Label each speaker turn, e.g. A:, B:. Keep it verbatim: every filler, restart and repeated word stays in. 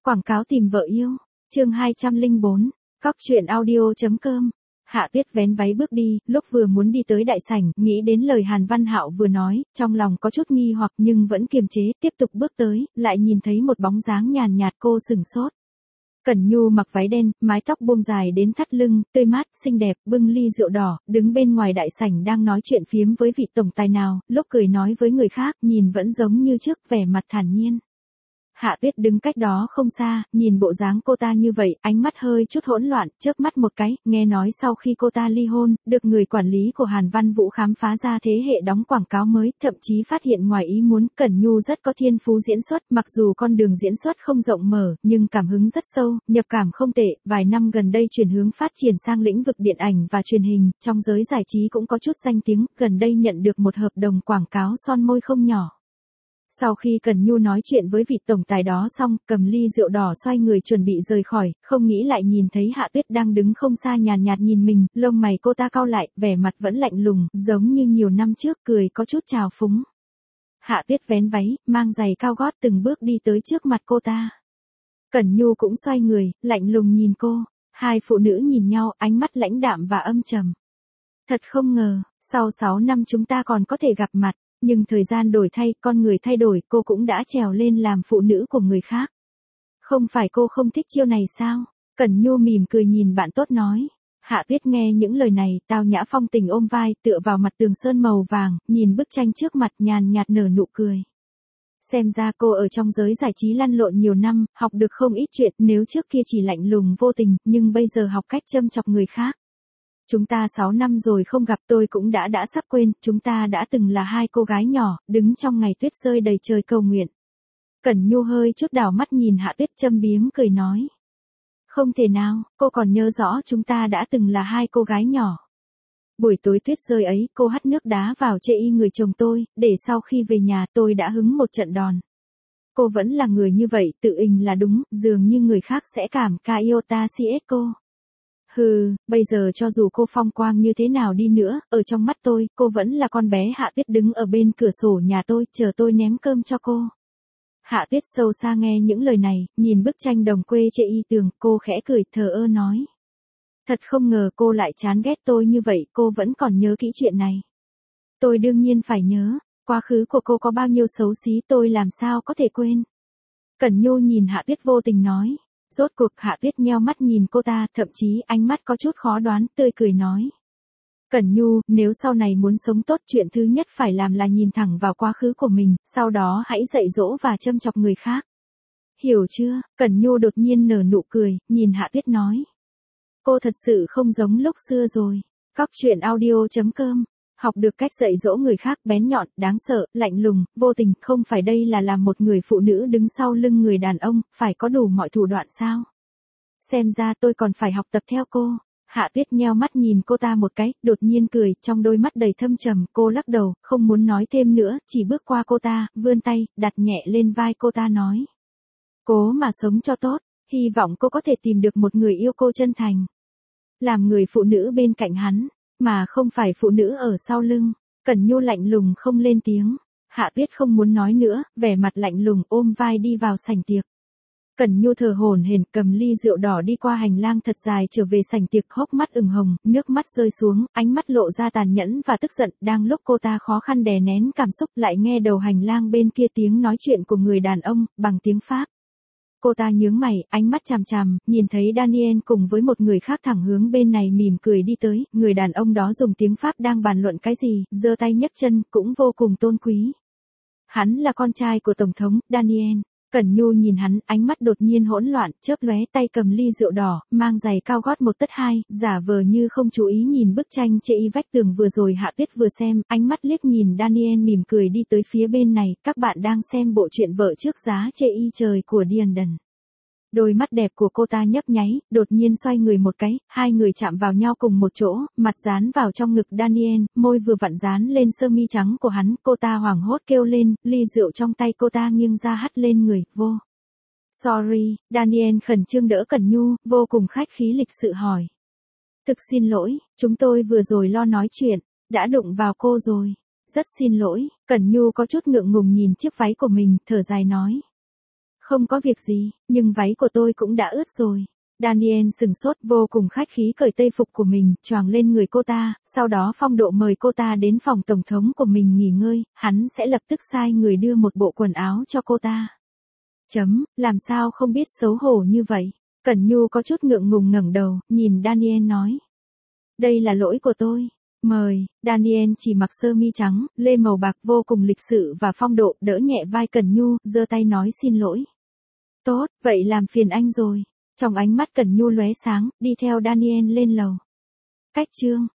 A: Quảng cáo tìm vợ yêu. Chương hai trăm lẻ bốn. Cóc truyện audio chấm com. Hạ Tuyết vén váy bước đi, lúc vừa muốn đi tới đại sảnh, nghĩ đến lời Hàn Văn Hạo vừa nói, trong lòng có chút nghi hoặc nhưng vẫn kiềm chế, tiếp tục bước tới, lại nhìn thấy một bóng dáng nhàn nhạt, cô sửng sốt. Cẩn Nhu mặc váy đen, mái tóc buông dài đến thắt lưng, tươi mát, xinh đẹp, bưng ly rượu đỏ, đứng bên ngoài đại sảnh đang nói chuyện phiếm với vị tổng tài nào, lúc cười nói với người khác, nhìn vẫn giống như trước, vẻ mặt thản nhiên. Hạ Tuyết đứng cách đó không xa, nhìn bộ dáng cô ta như vậy, ánh mắt hơi chút hỗn loạn, chớp mắt một cái, nghe nói sau khi cô ta ly hôn, được người quản lý của Hàn Văn Vũ khám phá ra thế hệ đóng quảng cáo mới, thậm chí phát hiện ngoài ý muốn, Cẩn Nhu rất có thiên phú diễn xuất, mặc dù con đường diễn xuất không rộng mở, nhưng cảm hứng rất sâu, nhập cảm không tệ, vài năm gần đây chuyển hướng phát triển sang lĩnh vực điện ảnh và truyền hình, trong giới giải trí cũng có chút danh tiếng, gần đây nhận được một hợp đồng quảng cáo son môi không nhỏ. Sau khi Cẩn Nhu nói chuyện với vị tổng tài đó xong, cầm ly rượu đỏ xoay người chuẩn bị rời khỏi, không nghĩ lại nhìn thấy Hạ Tuyết đang đứng không xa nhàn nhạt nhìn mình, lông mày cô ta cau lại, vẻ mặt vẫn lạnh lùng, giống như nhiều năm trước, cười có chút trào phúng. Hạ Tuyết vén váy, mang giày cao gót từng bước đi tới trước mặt cô ta. Cẩn Nhu cũng xoay người, lạnh lùng nhìn cô, hai phụ nữ nhìn nhau, ánh mắt lãnh đạm và âm trầm. Thật không ngờ, sau sáu năm chúng ta còn có thể gặp mặt. Nhưng thời gian đổi thay, con người thay đổi, cô cũng đã trèo lên làm phụ nữ của người khác. Không phải cô không thích chiêu này sao? Cẩn Nhu mỉm cười nhìn bạn tốt nói. Hạ Tuyết nghe những lời này, tao nhã phong tình ôm vai, tựa vào mặt tường sơn màu vàng, nhìn bức tranh trước mặt nhàn nhạt nở nụ cười. Xem ra cô ở trong giới giải trí lăn lộn nhiều năm, học được không ít chuyện, nếu trước kia chỉ lạnh lùng vô tình, nhưng bây giờ học cách châm chọc người khác. Chúng ta sáu năm rồi không gặp, tôi cũng đã đã sắp quên, chúng ta đã từng là hai cô gái nhỏ, đứng trong ngày tuyết rơi đầy trời cầu nguyện. Cẩn Nhu hơi chút đảo mắt nhìn Hạ Tuyết châm biếm cười nói. Không thể nào, cô còn nhớ rõ chúng ta đã từng là hai cô gái nhỏ. Buổi tối tuyết rơi ấy, cô hắt nước đá vào chê y người chồng tôi, để sau khi về nhà tôi đã hứng một trận đòn. Cô vẫn là người như vậy, tự ình là đúng, dường như người khác sẽ cảm ca iota cs cô. Hừ, bây giờ cho dù cô phong quang như thế nào đi nữa, ở trong mắt tôi, cô vẫn là con bé Hạ Tuyết đứng ở bên cửa sổ nhà tôi, chờ tôi ném cơm cho cô. Hạ Tuyết sâu xa nghe những lời này, nhìn bức tranh đồng quê chê y tường, cô khẽ cười thờ ơ nói. Thật không ngờ cô lại chán ghét tôi như vậy, cô vẫn còn nhớ kỹ chuyện này. Tôi đương nhiên phải nhớ, quá khứ của cô có bao nhiêu xấu xí tôi làm sao có thể quên. Cẩn Nhu nhìn Hạ Tuyết vô tình nói. Rốt cuộc Hạ Tuyết nheo mắt nhìn cô ta, thậm chí ánh mắt có chút khó đoán, tươi cười nói. Cẩn Nhu, nếu sau này muốn sống tốt, chuyện thứ nhất phải làm là nhìn thẳng vào quá khứ của mình, sau đó hãy dạy dỗ và châm chọc người khác. Hiểu chưa? Cẩn Nhu đột nhiên nở nụ cười, nhìn Hạ Tuyết nói. Cô thật sự không giống lúc xưa rồi. Cóc truyện audio chấm com. Học được cách dạy dỗ người khác, bén nhọn, đáng sợ, lạnh lùng, vô tình, không phải đây là làm một người phụ nữ đứng sau lưng người đàn ông, phải có đủ mọi thủ đoạn sao? Xem ra tôi còn phải học tập theo cô. Hạ Tuyết nheo mắt nhìn cô ta một cái, đột nhiên cười, trong đôi mắt đầy thâm trầm, cô lắc đầu, không muốn nói thêm nữa, chỉ bước qua cô ta, vươn tay, đặt nhẹ lên vai cô ta nói. Cố mà sống cho tốt, hy vọng cô có thể tìm được một người yêu cô chân thành. Làm người phụ nữ bên cạnh hắn. Mà không phải phụ nữ ở sau lưng. Cẩn Nhu lạnh lùng không lên tiếng. Hạ Tuyết không muốn nói nữa, vẻ mặt lạnh lùng ôm vai đi vào sảnh tiệc. Cẩn Nhu thở hổn hển cầm ly rượu đỏ đi qua hành lang thật dài trở về sảnh tiệc, hốc mắt ửng hồng, nước mắt rơi xuống, ánh mắt lộ ra tàn nhẫn và tức giận, đang lúc cô ta khó khăn đè nén cảm xúc lại nghe đầu hành lang bên kia tiếng nói chuyện của người đàn ông, bằng tiếng Pháp. Cô ta nhướng mày, ánh mắt chằm chằm, nhìn thấy Daniel cùng với một người khác thẳng hướng bên này mỉm cười đi tới, người đàn ông đó dùng tiếng Pháp đang bàn luận cái gì, giơ tay nhấc chân, cũng vô cùng tôn quý. Hắn là con trai của Tổng thống, Daniel. Cẩn Nhu nhìn hắn, ánh mắt đột nhiên hỗn loạn, chớp lóe tay cầm ly rượu đỏ, mang giày cao gót một tấc hai, giả vờ như không chú ý nhìn bức tranh chê y vách tường vừa rồi Hạ Tuyết vừa xem, ánh mắt liếc nhìn Daniel mỉm cười đi tới phía bên này, các bạn đang xem bộ truyện vợ trước giá chê y trời của Diandon. Đôi mắt đẹp của cô ta nhấp nháy, đột nhiên xoay người một cái, hai người chạm vào nhau cùng một chỗ, mặt dán vào trong ngực Daniel, môi vừa vặn dán lên sơ mi trắng của hắn, cô ta hoảng hốt kêu lên, ly rượu trong tay cô ta nghiêng ra hắt lên người, vô. Sorry, Daniel khẩn trương đỡ Cẩn Nhu, vô cùng khách khí lịch sự hỏi. Thực xin lỗi, chúng tôi vừa rồi lo nói chuyện, đã đụng vào cô rồi. Rất xin lỗi, Cẩn Nhu có chút ngượng ngùng nhìn chiếc váy của mình, thở dài nói. Không có việc gì, nhưng váy của tôi cũng đã ướt rồi. Daniel sừng sốt vô cùng khách khí cởi tây phục của mình, choàng lên người cô ta, sau đó Phong Độ mời cô ta đến phòng tổng thống của mình nghỉ ngơi, hắn sẽ lập tức sai người đưa một bộ quần áo cho cô ta. Chấm, làm sao không biết xấu hổ như vậy? Cẩn Nhu có chút ngượng ngùng ngẩng đầu, nhìn Daniel nói. Đây là lỗi của tôi. Mời, Daniel chỉ mặc sơ mi trắng, lê màu bạc vô cùng lịch sự và phong độ, đỡ nhẹ vai Cẩn Nhu, giơ tay nói xin lỗi. Tốt, vậy làm phiền anh rồi. Trong ánh mắt Cẩn Nhu lóe sáng, đi theo Daniel lên lầu. Cách chương